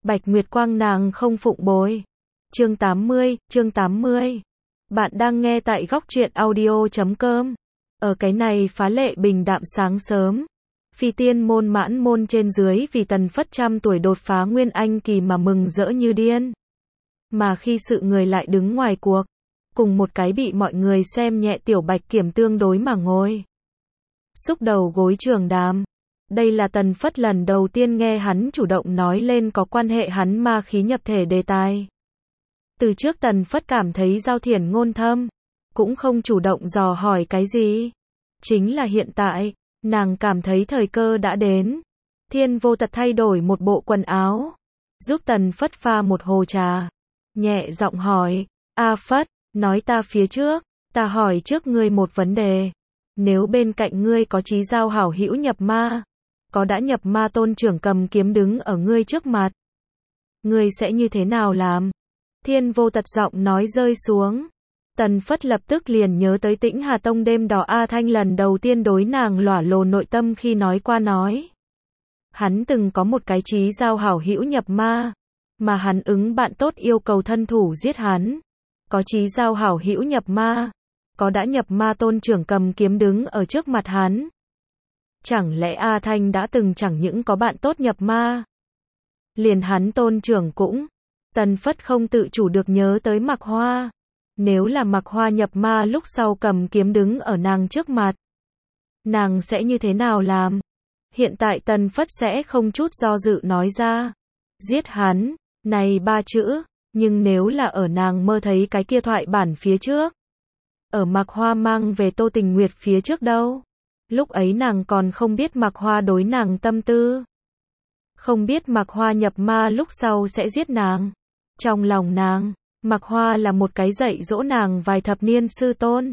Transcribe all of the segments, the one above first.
Bạch Nguyệt Quang nàng không phụng bồi. Chương 80. Bạn đang nghe tại góc truyện audio.com. Ở cái này phá lệ bình đạm sáng sớm, Phi Tiên môn mãn môn trên dưới vì Tần Phất 100 tuổi đột phá Nguyên Anh kỳ mà mừng rỡ như điên. Mà khi sự người lại đứng ngoài cuộc, cùng một cái bị mọi người xem nhẹ Tiểu Bạch Kiểm tương đối mà ngồi xúc đầu gối trường đàm. Đây là Tần Phất lần đầu tiên nghe hắn chủ động nói lên có quan hệ hắn ma khí nhập thể đề tài. Từ trước Tần Phất cảm thấy giao thiển ngôn thâm, cũng không chủ động dò hỏi cái gì. Chính là hiện tại, nàng cảm thấy thời cơ đã đến. Thiên Vô Tật thay đổi một bộ quần áo, giúp Tần Phất pha một hồ trà, nhẹ giọng hỏi, A Phất, nói ta phía trước, ta hỏi trước ngươi một vấn đề. Nếu bên cạnh ngươi có chí giao hảo hữu nhập ma, có đã nhập ma tôn trưởng cầm kiếm đứng ở ngươi trước mặt, ngươi sẽ như thế nào làm? Thiên Vô Tật giọng nói rơi xuống. Tần Phất lập tức liền nhớ tới Tĩnh Hà Tông đêm đỏ A Thanh lần đầu tiên đối nàng lỏa lồ nội tâm khi nói qua nói. Hắn từng có một cái chí giao hảo hữu nhập ma, mà hắn ứng bạn tốt yêu cầu thân thủ giết hắn. Có chí giao hảo hữu nhập ma, có đã nhập ma tôn trưởng cầm kiếm đứng ở trước mặt hắn. Chẳng lẽ A Thanh đã từng chẳng những có bạn tốt nhập ma, liền hắn tôn trưởng cũng. Tần Phất không tự chủ được nhớ tới Mạc Hoa. Nếu là Mạc Hoa nhập ma lúc sau cầm kiếm đứng ở nàng trước mặt, nàng sẽ như thế nào làm? Hiện tại Tần Phất sẽ không chút do dự nói ra, giết hắn, này 3 chữ, nhưng nếu là ở nàng mơ thấy cái kia thoại bản phía trước, ở Mạc Hoa mang về Tô Tình Nguyệt phía trước đâu, lúc ấy nàng còn không biết Mạc Hoa đối nàng tâm tư, không biết Mạc Hoa nhập ma lúc sau sẽ giết nàng. Trong lòng nàng, Mạc Hoa là một cái dạy dỗ nàng vài thập niên sư tôn.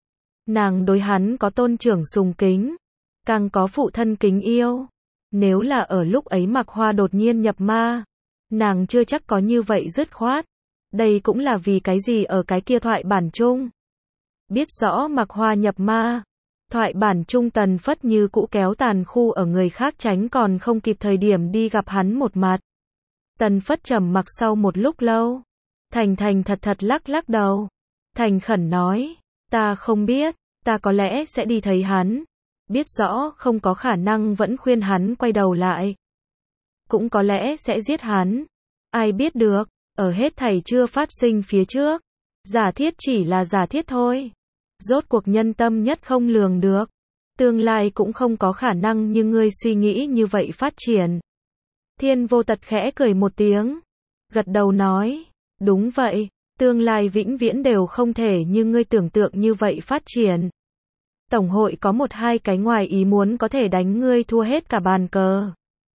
Nàng đối hắn có tôn trưởng sùng kính, càng có phụ thân kính yêu. Nếu là ở lúc ấy Mạc Hoa đột nhiên nhập ma, nàng chưa chắc có như vậy dứt khoát. Đây cũng là vì cái gì ở cái kia thoại bản chung. Biết rõ Mạc Hoa nhập ma, thoại bản chung Tần Phất như cũ kéo tàn khu ở người khác tránh còn không kịp thời điểm đi gặp hắn một mặt. Tần Phất trầm mặc sau một lúc lâu, thành thật lắc đầu, thành khẩn nói, ta không biết, ta có lẽ sẽ đi thấy hắn, biết rõ không có khả năng vẫn khuyên hắn quay đầu lại, cũng có lẽ sẽ giết hắn, ai biết được, ở hết thảy chưa phát sinh phía trước, giả thiết chỉ là giả thiết thôi, rốt cuộc nhân tâm nhất không lường được, tương lai cũng không có khả năng như ngươi suy nghĩ như vậy phát triển. Thiên Vô Tật khẽ cười một tiếng, gật đầu nói, đúng vậy, tương lai vĩnh viễn đều không thể như ngươi tưởng tượng như vậy phát triển. Tổng hội có một hai cái ngoài ý muốn có thể đánh ngươi thua hết cả bàn cờ.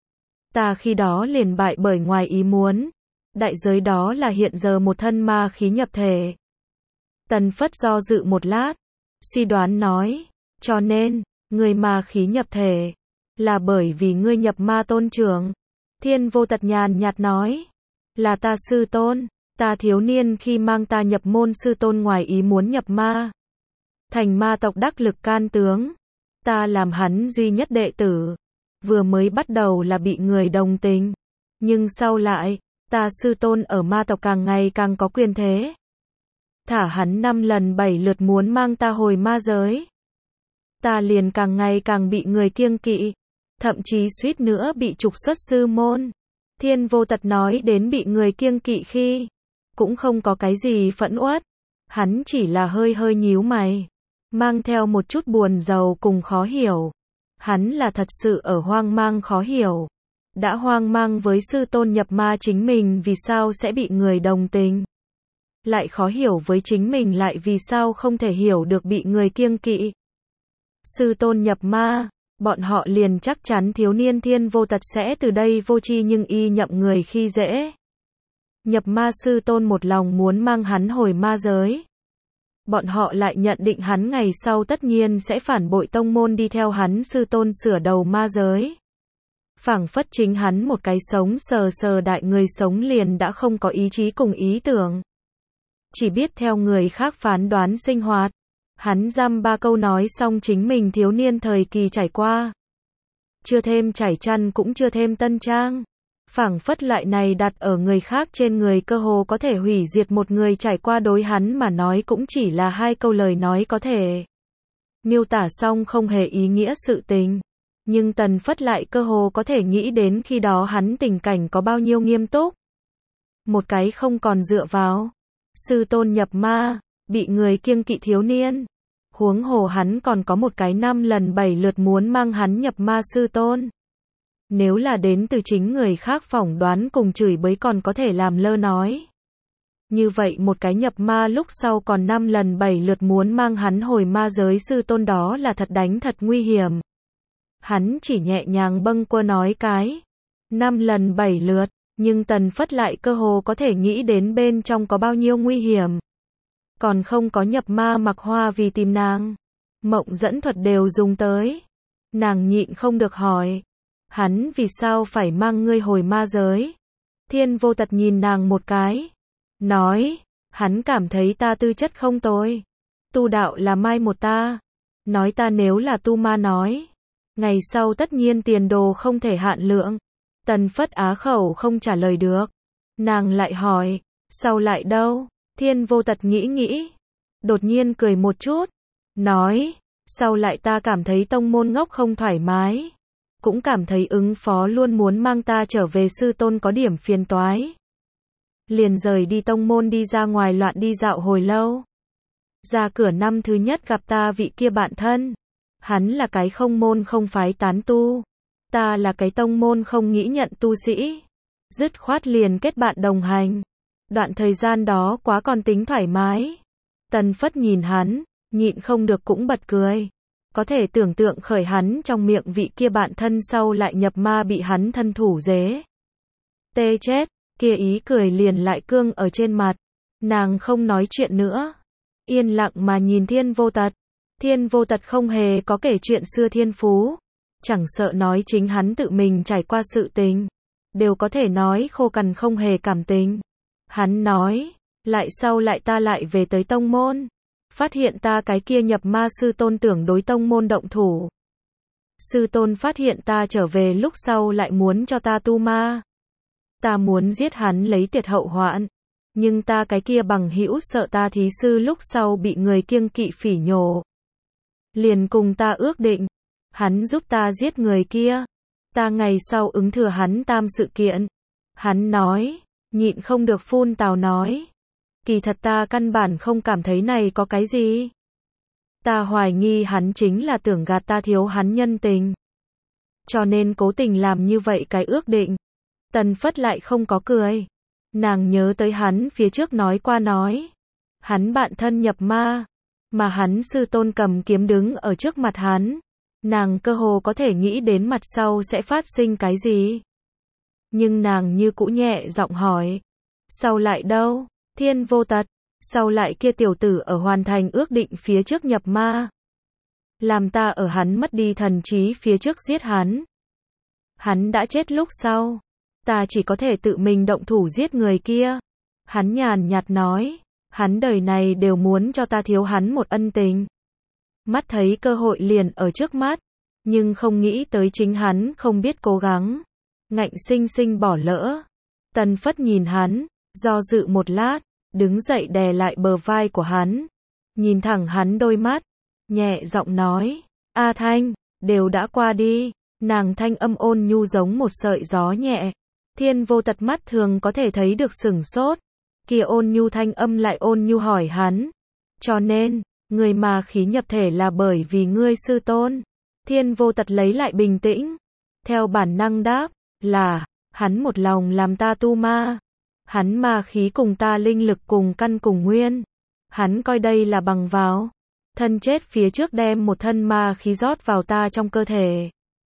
Ta khi đó liền bại bởi ngoài ý muốn, đại giới đó là hiện giờ một thân ma khí nhập thể. Tần Phất do dự một lát, suy đoán nói, cho nên, ngươi ma khí nhập thể, là bởi vì ngươi nhập ma tôn trưởng. Thiên Vô Tật nhàn nhạt nói, là ta sư tôn, ta thiếu niên khi mang ta nhập môn sư tôn ngoài ý muốn nhập ma. Thành ma tộc đắc lực can tướng, ta làm hắn duy nhất đệ tử, vừa mới bắt đầu là bị người đồng tình, nhưng sau lại, ta sư tôn ở ma tộc càng ngày càng có quyền thế. Thả hắn 5 lần 7 lượt muốn mang ta hồi ma giới. Ta liền càng ngày càng bị người kiêng kỵ. Thậm chí suýt nữa bị trục xuất sư môn. Thiên Vô Tật nói đến bị người kiêng kỵ khi, cũng không có cái gì phẫn uất. Hắn chỉ là hơi nhíu mày, mang theo một chút buồn rầu cùng khó hiểu. Hắn là thật sự ở hoang mang khó hiểu. Đã hoang mang với sư tôn nhập ma chính mình vì sao sẽ bị người đồng tình. Lại khó hiểu với chính mình lại vì sao không thể hiểu được bị người kiêng kỵ. Sư tôn nhập ma, bọn họ liền chắc chắn thiếu niên Thiên Vô Tật sẽ từ đây vô tri nhưng y nhậm người khi dễ. Nhập ma sư tôn một lòng muốn mang hắn hồi ma giới. Bọn họ lại nhận định hắn ngày sau tất nhiên sẽ phản bội tông môn đi theo hắn sư tôn sửa đầu ma giới. Phảng phất chính hắn một cái sống sờ đại người sống liền đã không có ý chí cùng ý tưởng. Chỉ biết theo người khác phán đoán sinh hoạt. Hắn dăm ba câu nói xong chính mình thiếu niên thời kỳ trải qua. Chưa thêm trải chăn cũng chưa thêm tân trang. Phảng phất loại này đặt ở người khác trên người cơ hồ có thể hủy diệt một người trải qua đối hắn mà nói cũng chỉ là hai câu lời nói có thể miêu tả xong không hề ý nghĩa sự tình. Nhưng Tần Phất lại cơ hồ có thể nghĩ đến khi đó hắn tình cảnh có bao nhiêu nghiêm túc. Một cái không còn dựa vào sư tôn nhập ma, bị người kiêng kỵ thiếu niên. Huống hồ hắn còn có một cái 5 lần 7 lượt muốn mang hắn nhập ma sư tôn. Nếu là đến từ chính người khác phỏng đoán cùng chửi bới còn có thể làm lơ nói. Như vậy một cái nhập ma lúc sau còn 5 lần 7 lượt muốn mang hắn hồi ma giới sư tôn đó là thật đánh thật nguy hiểm. Hắn chỉ nhẹ nhàng bâng quơ nói cái 5 lần 7 lượt, nhưng Tần Phất lại cơ hồ có thể nghĩ đến bên trong có bao nhiêu nguy hiểm. Còn không có nhập ma mặc hoa vì tìm nàng. Mộng dẫn thuật đều dùng tới. Nàng nhịn không được hỏi. Hắn vì sao phải mang ngươi hồi ma giới? Thiên Vô Tật nhìn nàng một cái. Nói, hắn cảm thấy ta tư chất không tồi. Tu đạo là mai một ta. Nói ta nếu là tu ma nói. Ngày sau tất nhiên tiền đồ không thể hạn lượng. Tần Phất á khẩu không trả lời được. Nàng lại hỏi, sao lại đâu? Thiên Vô Tật nghĩ nghĩ. Đột nhiên cười một chút. Nói, sao lại ta cảm thấy tông môn ngốc không thoải mái. Cũng cảm thấy ứng phó luôn muốn mang ta trở về sư tôn có điểm phiền toái. Liền rời đi tông môn đi ra ngoài loạn đi dạo hồi lâu. Ra cửa năm thứ nhất gặp ta vị kia bạn thân. Hắn là cái không môn không phái tán tu. Ta là cái tông môn không nghĩ nhận tu sĩ. Dứt khoát liền kết bạn đồng hành. Đoạn thời gian đó quá còn tính thoải mái. Tần Phất nhìn hắn, nhịn không được cũng bật cười. Có thể tưởng tượng khởi hắn trong miệng vị kia bạn thân sau lại nhập ma bị hắn thân thủ dế. Tê chết, kia ý cười liền lại cương ở trên mặt. Nàng không nói chuyện nữa. Yên lặng mà nhìn Thiên Vô Tật. Thiên Vô Tật không hề có kể chuyện xưa thiên phú. Chẳng sợ nói chính hắn tự mình trải qua sự tình. Đều có thể nói khô cằn không hề cảm tình. Hắn nói, lại sau lại ta lại về tới tông môn. Phát hiện ta cái kia nhập ma sư tôn tưởng đối tông môn động thủ. Sư tôn phát hiện ta trở về lúc sau lại muốn cho ta tu ma. Ta muốn giết hắn lấy tiệt hậu hoạn. Nhưng ta cái kia bằng hữu sợ ta thí sư lúc sau bị người kiêng kỵ phỉ nhổ. Liền cùng ta ước định. Hắn giúp ta giết người kia. Ta ngày sau ứng thừa hắn tam sự kiện. Hắn nói, nhịn không được phun tào nói. Kỳ thật ta căn bản không cảm thấy này có cái gì. Ta hoài nghi hắn chính là tưởng gạt ta thiếu hắn nhân tình. Cho nên cố tình làm như vậy cái ước định. Tần Phất lại không có cười. Nàng nhớ tới hắn phía trước nói qua nói. Hắn bạn thân nhập ma. Mà hắn sư tôn cầm kiếm đứng ở trước mặt hắn. Nàng cơ hồ có thể nghĩ đến mặt sau sẽ phát sinh cái gì. Nhưng nàng như cũ nhẹ giọng hỏi. Sau lại đâu? Thiên Vô Tật. Sau lại kia tiểu tử ở hoàn thành ước định phía trước nhập ma. Làm ta ở hắn mất đi thần trí phía trước giết hắn. Hắn đã chết lúc sau. Ta chỉ có thể tự mình động thủ giết người kia. Hắn nhàn nhạt nói. Hắn đời này đều muốn cho ta thiếu hắn một ân tình. Mắt thấy cơ hội liền ở trước mắt. Nhưng không nghĩ tới chính hắn không biết cố gắng. Ngạnh sinh sinh bỏ lỡ. Tần Phất nhìn hắn. Do dự một lát. Đứng dậy đè lại bờ vai của hắn. Nhìn thẳng hắn đôi mắt. Nhẹ giọng nói. A Thanh, đều đã qua đi. Nàng thanh âm ôn nhu giống một sợi gió nhẹ. Thiên Vô Tật mắt thường có thể thấy được sửng sốt. Kia ôn nhu thanh âm lại ôn nhu hỏi hắn. Cho nên, người mà khí nhập thể là bởi vì ngươi sư tôn. Thiên Vô Tật lấy lại bình tĩnh. Theo bản năng đáp, là, hắn một lòng làm ta tu ma. Hắn ma khí cùng ta linh lực cùng căn cùng nguyên. Hắn coi đây là bằng vào. Thân chết phía trước đem một thân ma khí rót vào ta trong cơ thể.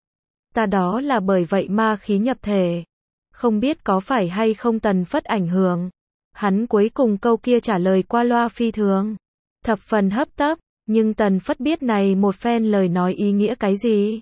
Ta đó là bởi vậy ma khí nhập thể. Không biết có phải hay không Tần Phất ảnh hưởng. Hắn cuối cùng câu kia trả lời qua loa phi thường. Thập phần hấp tấp, nhưng Tần Phất biết này một phen lời nói ý nghĩa cái gì.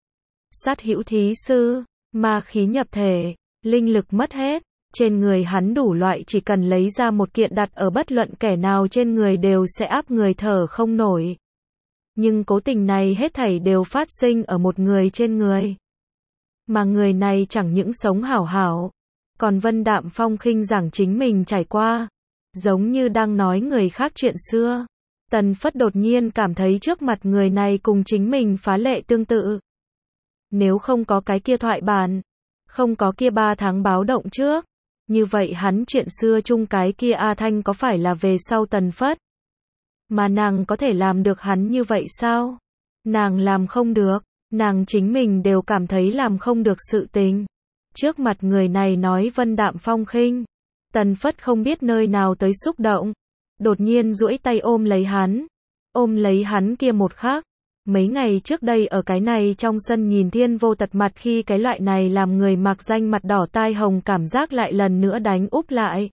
Sát hữu thí sư, ma khí nhập thể, linh lực mất hết. Trên người hắn đủ loại chỉ cần lấy ra một kiện đặt ở bất luận kẻ nào trên người đều sẽ áp người thở không nổi. Nhưng cố tình này hết thảy đều phát sinh ở một người trên người. Mà người này chẳng những sống hảo hảo, Còn Vân Đạm Phong khinh giảng chính mình trải qua, giống như đang nói người khác chuyện xưa. Tần Phất đột nhiên cảm thấy trước mặt người này cùng chính mình phá lệ tương tự. Nếu không có cái kia thoại bản, không có kia 3 tháng báo động trước, như vậy hắn chuyện xưa chung cái kia A Thanh có phải là về sau Tần Phất? Mà nàng có thể làm được hắn như vậy sao? Nàng làm không được, nàng chính mình đều cảm thấy làm không được sự tình. Trước mặt người này nói Vân Đạm Phong khinh, Tần Phất không biết nơi nào tới xúc động, đột nhiên duỗi tay ôm lấy hắn kia một khắc. Mấy ngày trước đây ở cái này trong sân nhìn Thiên Vô Tật mặt khi cái loại này làm người mạc danh mặt đỏ tai hồng cảm giác lại lần nữa đánh úp lại.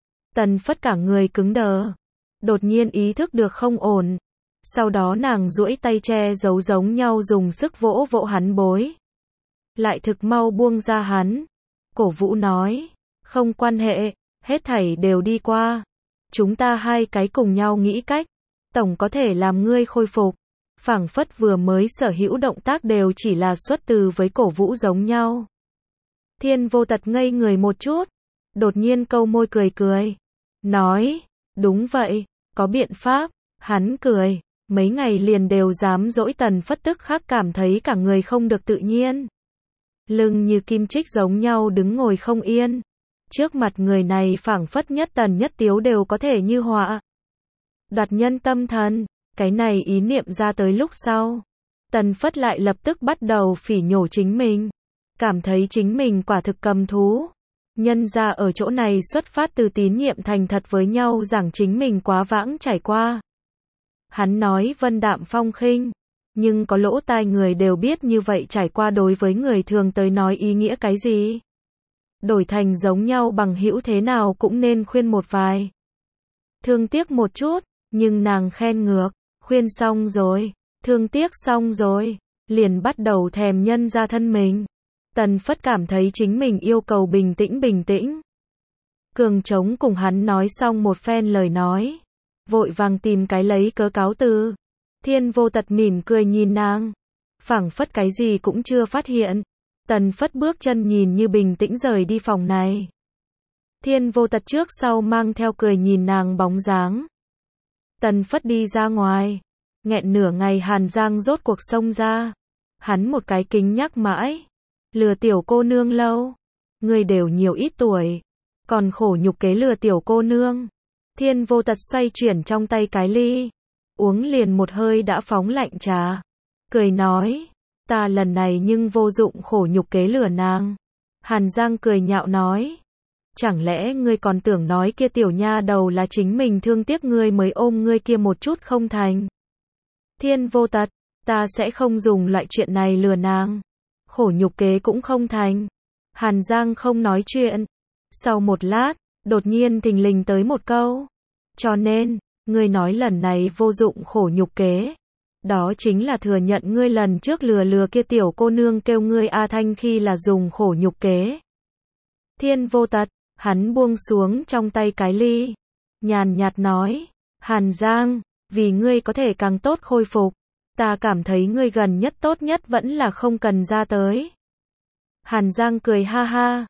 Tần Phất cả người cứng đờ, đột nhiên ý thức được không ổn. Sau đó nàng duỗi tay che giấu giống nhau dùng sức vỗ vỗ hắn bối. Lại thực mau buông ra hắn. Cổ Vũ nói, không quan hệ, hết thảy đều đi qua. Chúng ta hai cái cùng nhau nghĩ cách, tổng có thể làm ngươi khôi phục. Phảng phất vừa mới sở hữu động tác đều chỉ là xuất từ với Cổ Vũ giống nhau. Thiên Vô Tật ngây người một chút, đột nhiên câu môi cười, nói, đúng vậy, có biện pháp. Hắn cười, mấy ngày liền đều dám dỗi Tần Phất tức khắc cảm thấy cả người không được tự nhiên. Lưng như kim chích giống nhau đứng ngồi không yên. Trước mặt người này phảng phất nhất tần nhất tiếu đều có thể như họa. Đoạt nhân tâm thần, cái này ý niệm ra tới lúc sau. Tần Phất lại lập tức bắt đầu phỉ nhổ chính mình. Cảm thấy chính mình quả thực cầm thú. Nhân ra ở chỗ này xuất phát từ tín nhiệm thành thật với nhau rằng chính mình quá vãng trải qua. Hắn nói Vân Đạm Phong khinh, nhưng có lỗ tai người đều biết như vậy trải qua đối với người thường tới nói ý nghĩa cái gì. Đổi thành giống nhau bằng hữu thế nào cũng nên khuyên một vài. Thương tiếc một chút, nhưng nàng khen ngược, khuyên xong rồi, thương tiếc xong rồi, liền bắt đầu thèm nhân ra thân mình. Tần Phất cảm thấy chính mình yêu cầu bình tĩnh. Cường trống cùng hắn nói xong một phen lời nói, vội vàng tìm cái lấy cớ cáo từ. Thiên Vô Tật mỉm cười nhìn nàng, phảng phất cái gì cũng chưa phát hiện. Tần Phất bước chân nhìn như bình tĩnh rời đi phòng này. Thiên Vô Tật trước sau mang theo cười nhìn nàng bóng dáng. Tần Phất đi ra ngoài, nghẹn nửa ngày Hàn Giang rốt cuộc xông ra. Hắn một cái kính nhắc mãi, lừa tiểu cô nương lâu, ngươi đều nhiều ít tuổi, còn khổ nhục kế lừa tiểu cô nương. Thiên Vô Tật xoay chuyển trong tay cái ly, uống liền một hơi đã phóng lạnh trà, cười nói, ta lần này nhưng vô dụng khổ nhục kế lừa nàng. Hàn Giang cười nhạo nói, chẳng lẽ ngươi còn tưởng nói kia tiểu nha đầu là chính mình thương tiếc ngươi mới ôm ngươi kia một chút không thành. Thiên Vô Tật, ta sẽ không dùng loại chuyện này lừa nàng, khổ nhục kế cũng không thành. Hàn Giang không nói chuyện, sau một lát, đột nhiên thình lình tới một câu, cho nên, ngươi nói lần này vô dụng khổ nhục kế, đó chính là thừa nhận ngươi lần trước lừa kia tiểu cô nương kêu ngươi A Thanh khi là dùng khổ nhục kế. Thiên Vô Tật, hắn buông xuống trong tay cái ly, nhàn nhạt nói, Hàn Giang, vì ngươi có thể càng tốt khôi phục, ta cảm thấy ngươi gần nhất tốt nhất vẫn là không cần ra tới. Hàn Giang cười ha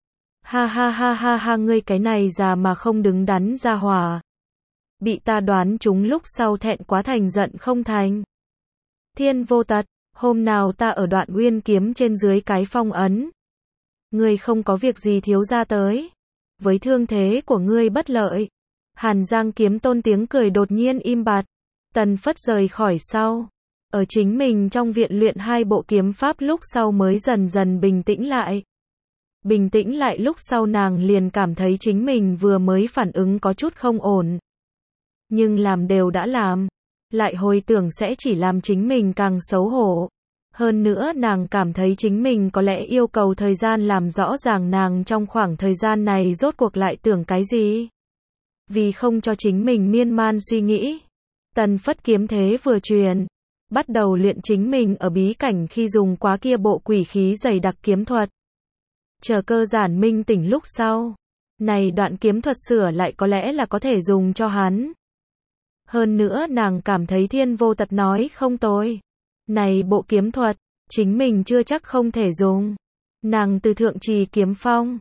ha, ngươi cái này già mà không đứng đắn ra hỏa. Bị ta đoán chúng lúc sau thẹn quá thành giận không thành. Thiên Vô Tật, hôm nào ta ở Đoạn Uyên kiếm trên dưới cái phong ấn. Ngươi không có việc gì thiếu ra tới. Với thương thế của ngươi bất lợi. Hàn Giang kiếm tôn tiếng cười đột nhiên im bặt. Tần Phất rời khỏi sau. Ở chính mình trong viện luyện 2 bộ kiếm pháp lúc sau mới dần dần bình tĩnh lại. Bình tĩnh lại lúc sau nàng liền cảm thấy chính mình vừa mới phản ứng có chút không ổn. Nhưng làm đều đã làm. Lại hồi tưởng sẽ chỉ làm chính mình càng xấu hổ. Hơn nữa nàng cảm thấy chính mình có lẽ yêu cầu thời gian làm rõ ràng nàng trong khoảng thời gian này rốt cuộc lại tưởng cái gì. Vì không cho chính mình miên man suy nghĩ. Tần Phất kiếm thế vừa truyền. Bắt đầu luyện chính mình ở bí cảnh khi dùng quá kia bộ quỷ khí dày đặc kiếm thuật. Chờ cơ giản minh tỉnh lúc sau. Này đoạn kiếm thuật sửa lại có lẽ là có thể dùng cho hắn. Hơn nữa nàng cảm thấy Thiên Vô Tật nói không tồi. Này bộ kiếm thuật, chính mình chưa chắc không thể dùng. Nàng từ thượng trì kiếm phong,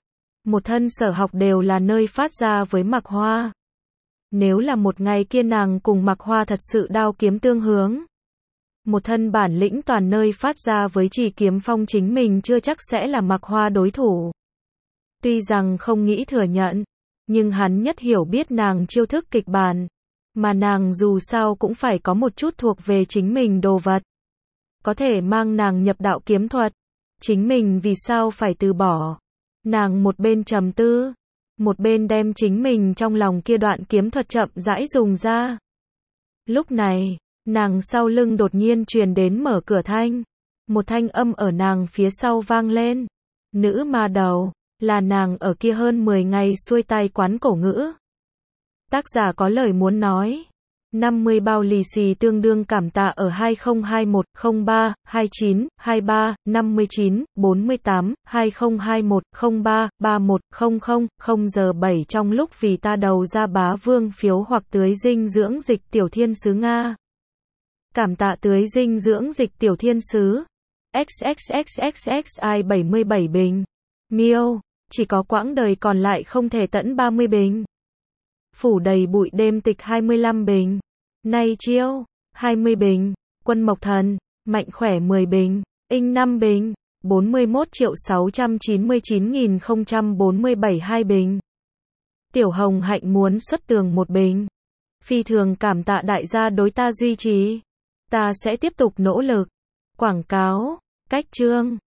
Một thân sở học đều là nơi phát ra với Mạc Hoa. Nếu là một ngày kia nàng cùng Mạc Hoa thật sự đao kiếm tương hướng. Một thân bản lĩnh toàn nơi phát ra với Chỉ Kiếm Phong chính mình chưa chắc sẽ là Mạc Hoa đối thủ. Tuy rằng không nghĩ thừa nhận, nhưng hắn nhất hiểu biết nàng chiêu thức kịch bản. Mà nàng dù sao cũng phải có một chút thuộc về chính mình đồ vật. Có thể mang nàng nhập đạo kiếm thuật. Chính mình vì sao phải từ bỏ. Nàng một bên trầm tư, một bên đem chính mình trong lòng kia đoạn kiếm thuật chậm rãi dùng ra. Lúc này, nàng sau lưng đột nhiên truyền đến mở cửa thanh. Một thanh âm ở nàng phía sau vang lên. Nữ ma đầu, là nàng ở kia hơn 10 ngày xuôi tay quán cổ ngữ. Tác giả có lời muốn nói. 50 bao lì xì tương đương cảm tạ ở 2021 03 29 23 59 48 2021 03 31 00 0 giờ 7 trong lúc vì ta đầu ra bá vương phiếu hoặc tưới dinh dưỡng dịch tiểu thiên sứ Nga. Cảm tạ tưới dinh dưỡng dịch tiểu thiên sứ. XXXXXI 77 bình. Miêu, chỉ có quãng đời còn lại không thể tận 30 bình. Phủ đầy bụi đêm tịch 25 bình. Nay chiêu, 20 bình. Quân Mộc Thần, mạnh khỏe 10 bình. Inh 5 bình. 41.699.047 2 bình. Tiểu Hồng Hạnh muốn xuất tường 1 bình. Phi thường cảm tạ đại gia đối ta duy trì. Ta sẽ tiếp tục nỗ lực. Quảng cáo, cách chương.